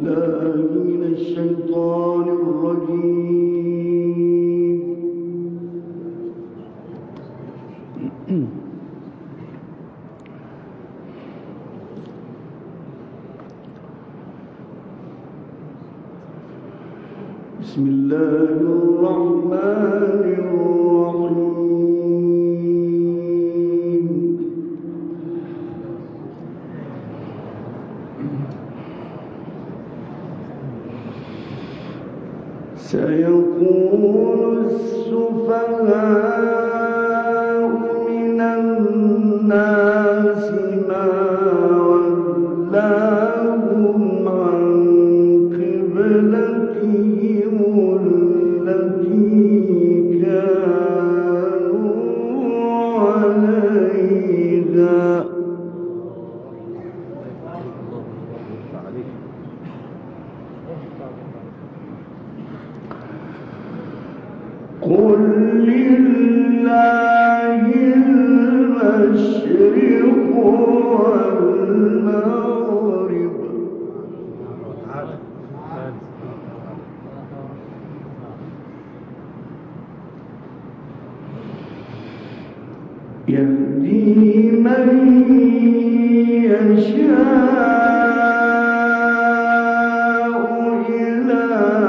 بالله من الشيطان الرجيم. بسم الله الرحمن الرحيم. سيقول السفهاء من الناس ما ولاهم عن قبلتهم التي كانوا عليها. قل لله المشرق والمغرب يهدي من يشاء إلى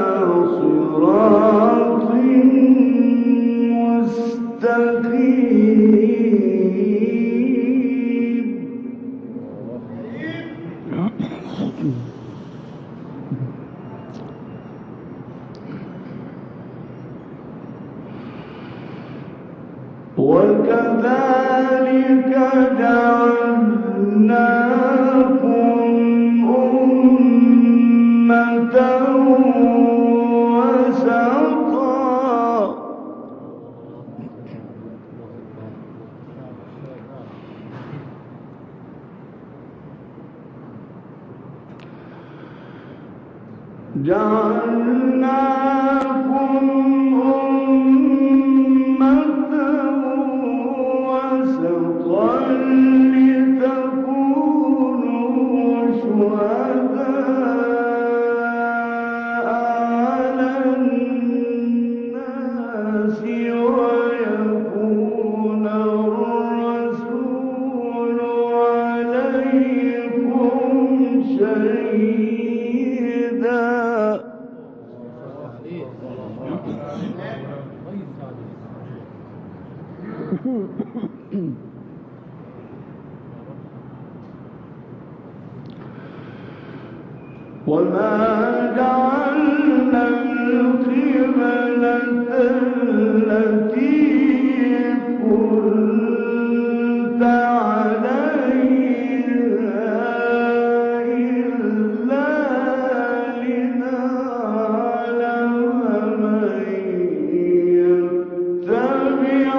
صراط مستقيم. وكذلك جعلناكم أمة وسطا لتكونوا شهداء على الناس ويكون الرسول عليكم شهيدا. وما جعلنا القبلة التي كنت عليها إلا لنعلم من يتبع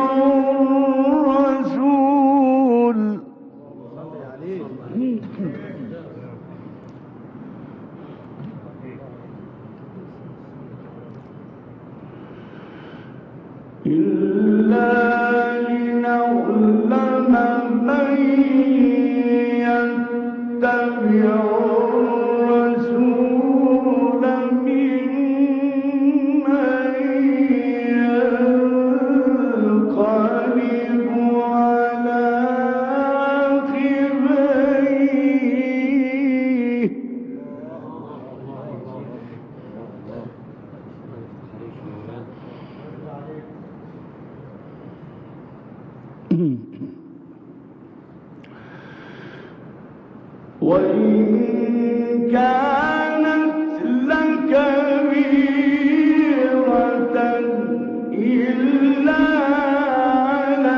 الرسول وإن كانت لكبيرة إلا على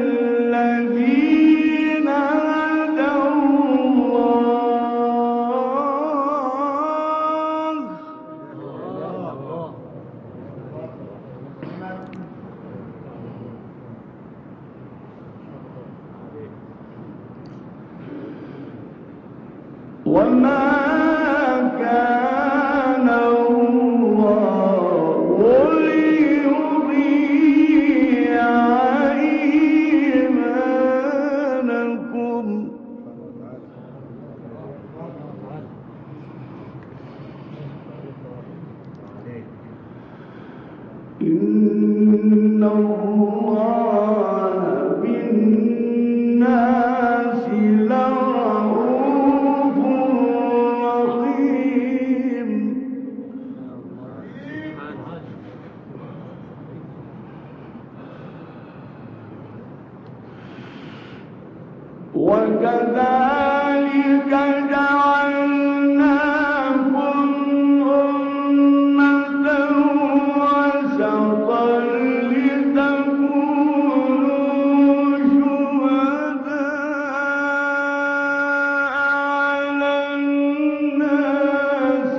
الذين هدى الله وما كان الله ليضيع إيمانكم إن الله بالناس لرءوف رحيم وكذلك جعلناكم أمة وسطا لتكونوا شهداء على الناس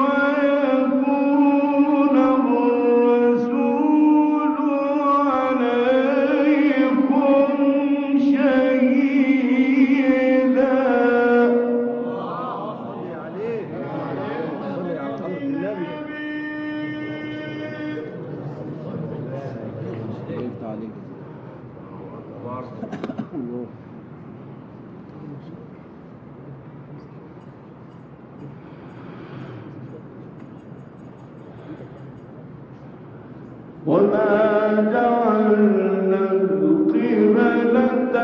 ويكون الرسول عليكم شهيدا. وما جعلنا القبلة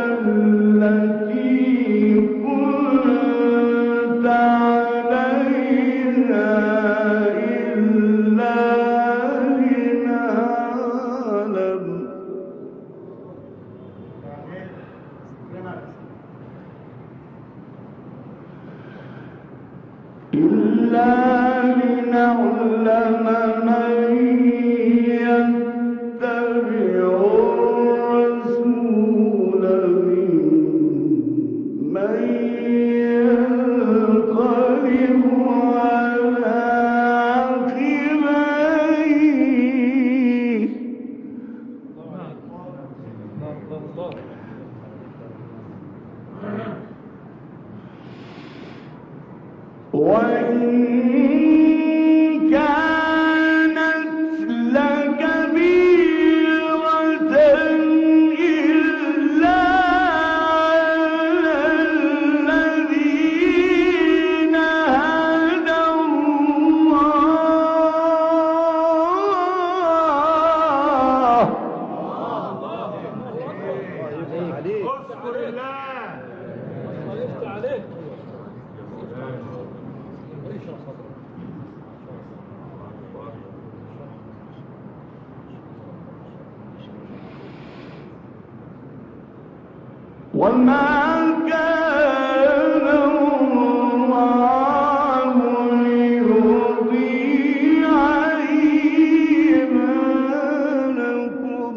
التي كنت عليها إلا لنعلم من يتبع الرسول ممن ينقلب على عقبيه. وإن كانت لكبيرة إلا على الذين هدى الله. اذكر الله. وما كان الله ليضيع إيمانكم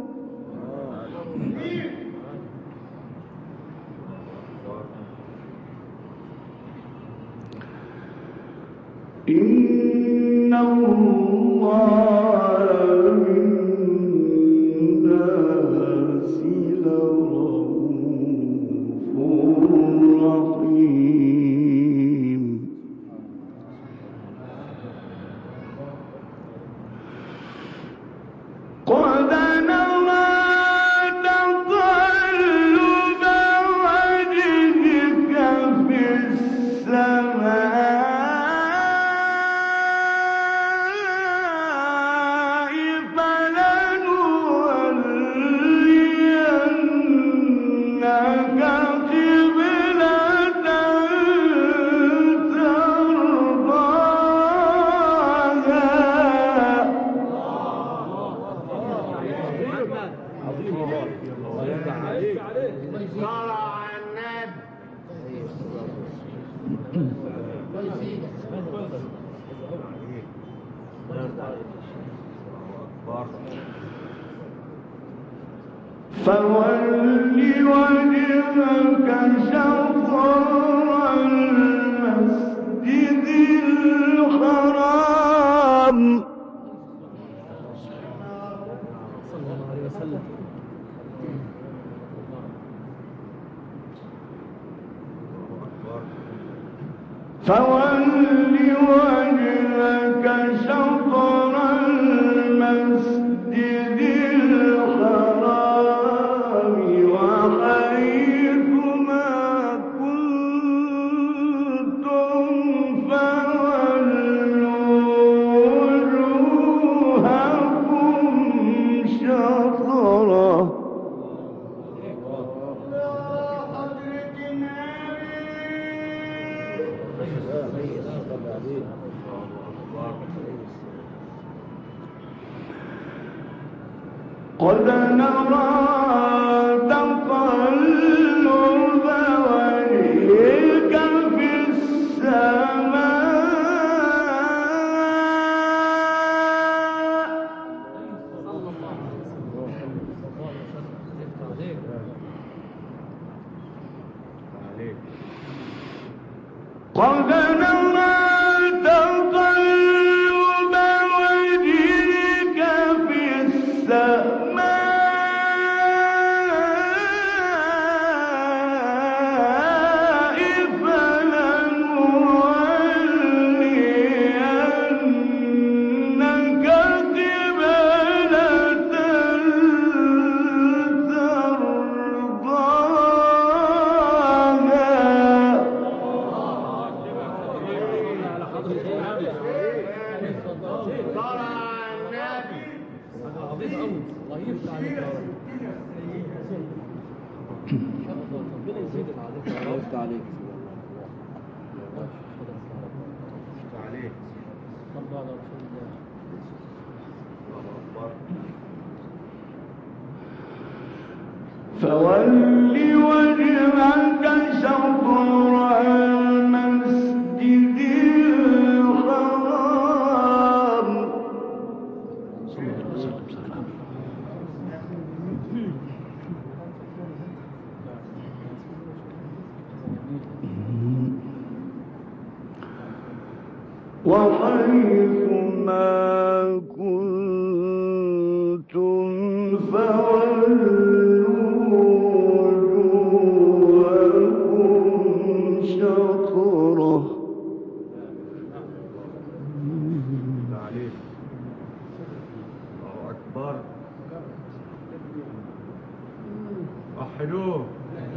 إن الله بالناس لرءوف رحيم. قد نرى تقلب وجهك في السماء فلنولينك قبلة صلى على النبي. فول وجهك شطر المسجد الحرام فول وجهك شطر المسجد الحرام وحيث ما كنتم قد نرى تقلب وجهك في السماء قد نرى تقلب وجهك في السماء فلنولينك قبلة فول وجهك شطر المسجد الحرام وحيث ما كنتم فولوا وجوهكم شطره الله أكبر وحدوه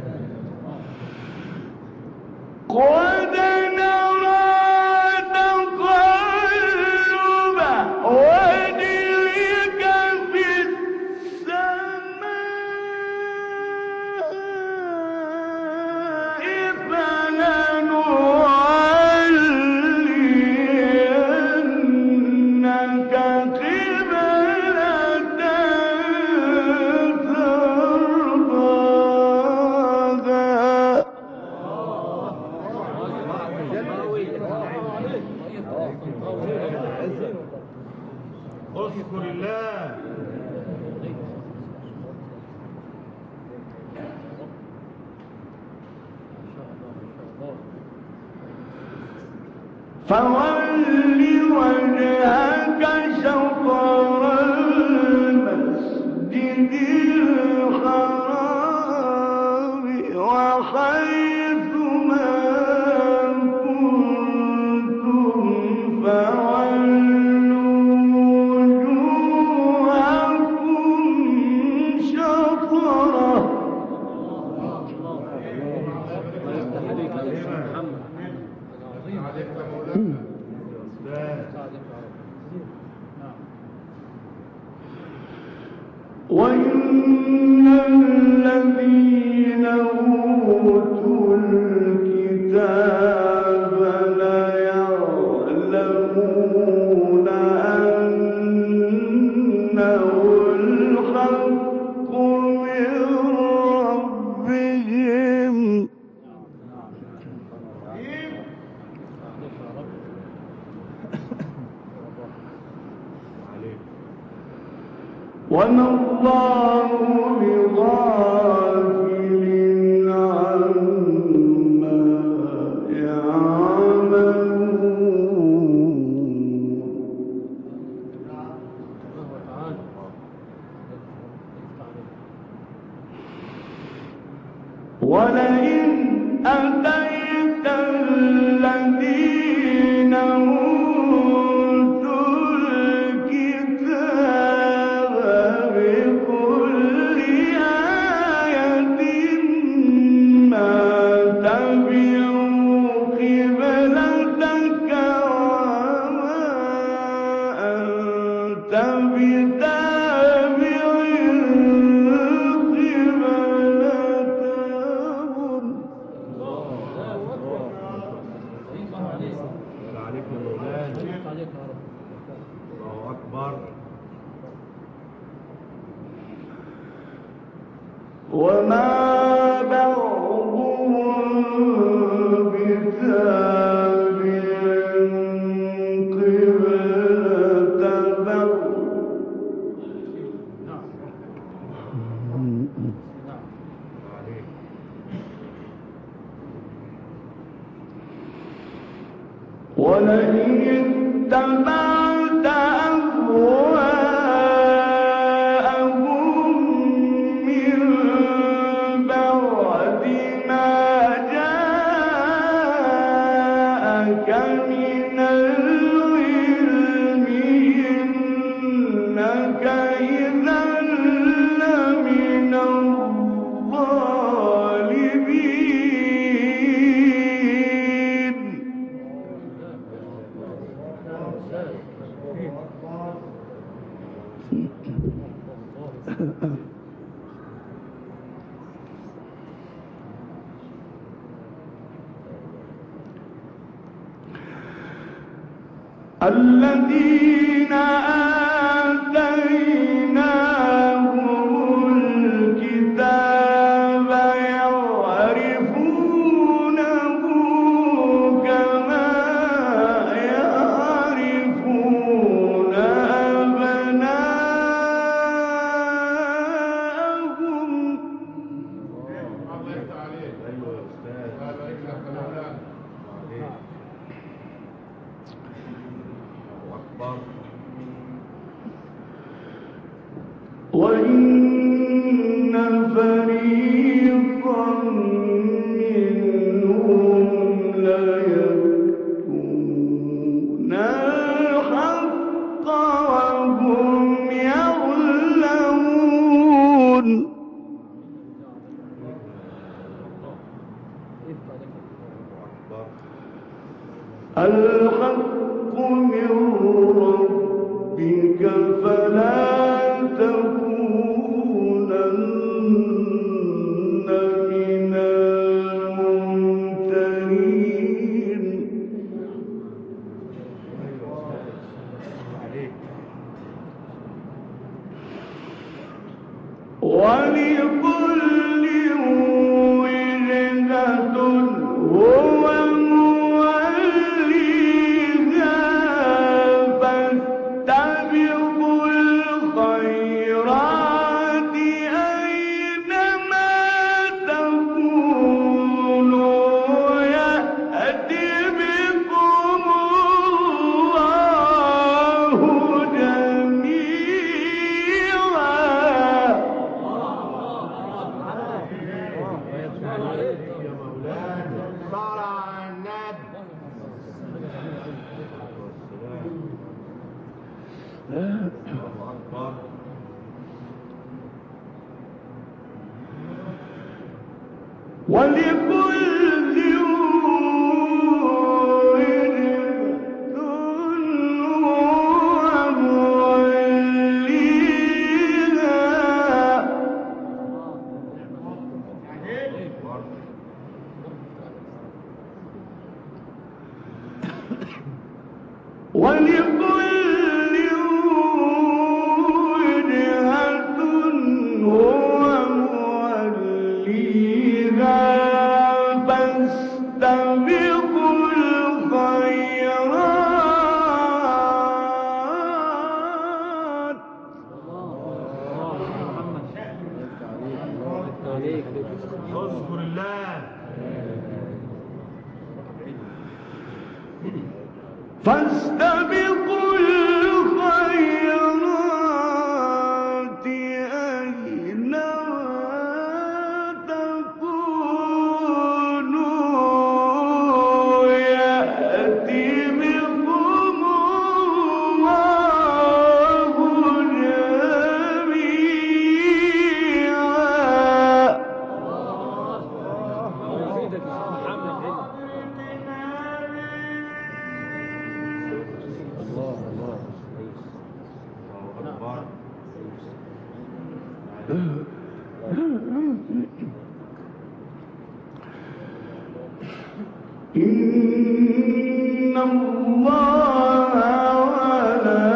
قد نرى تقلب وجهك في السماء فلنولينك قبلة ترضاها اذكر الله فول وجهك شطر المسجد الحرام وحيث ما كنتم فولوا وجوهكم شطره وإن الذين أوتوا الكتاب ليعلمون أنه الحق من ربهم وما الله بغافل عما يعملون ولئن أتيت الذين أوتوا الكتاب بكل آية ما تبعوا قبلتك وما أنت بتابع قبلتهم الله أكبر اتبعت أهواءهم من بعد ما جاءك من العلم إنك إذا لمن الظالمين. الذين آتيناهم الكتاب يعرفونه كما يعرفون أبناءهم. وإن فريقا منهم ليكتمون الحق وهم يعلمون. الحق من ربك فلا تكونن من الممترين. ولكل وجهة هو موليها فاستبقوا الخيرات أينما تكونوا يأت بكم الله جميعا. ولكل وجهة هو موليها ولكل وجهة هو موليها فاستبقوا الخيرات. اذكر الله. فاستبقوا الخيرات أينما تكونوا يأت بكم الله جميعا. إن الله على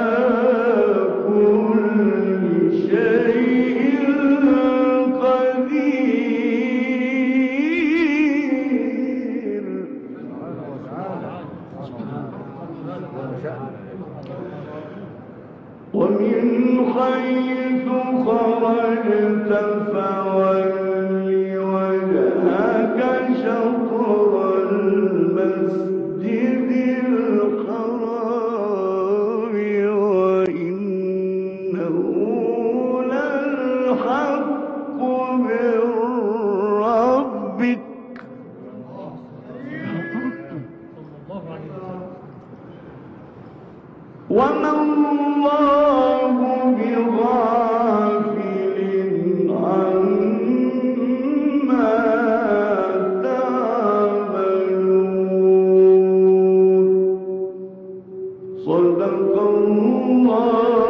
كل شيء قدير. ومن حيث خرجت فول وجهك شطر المسجد الحرام وما الله بغافل عما تعملون. صدق الله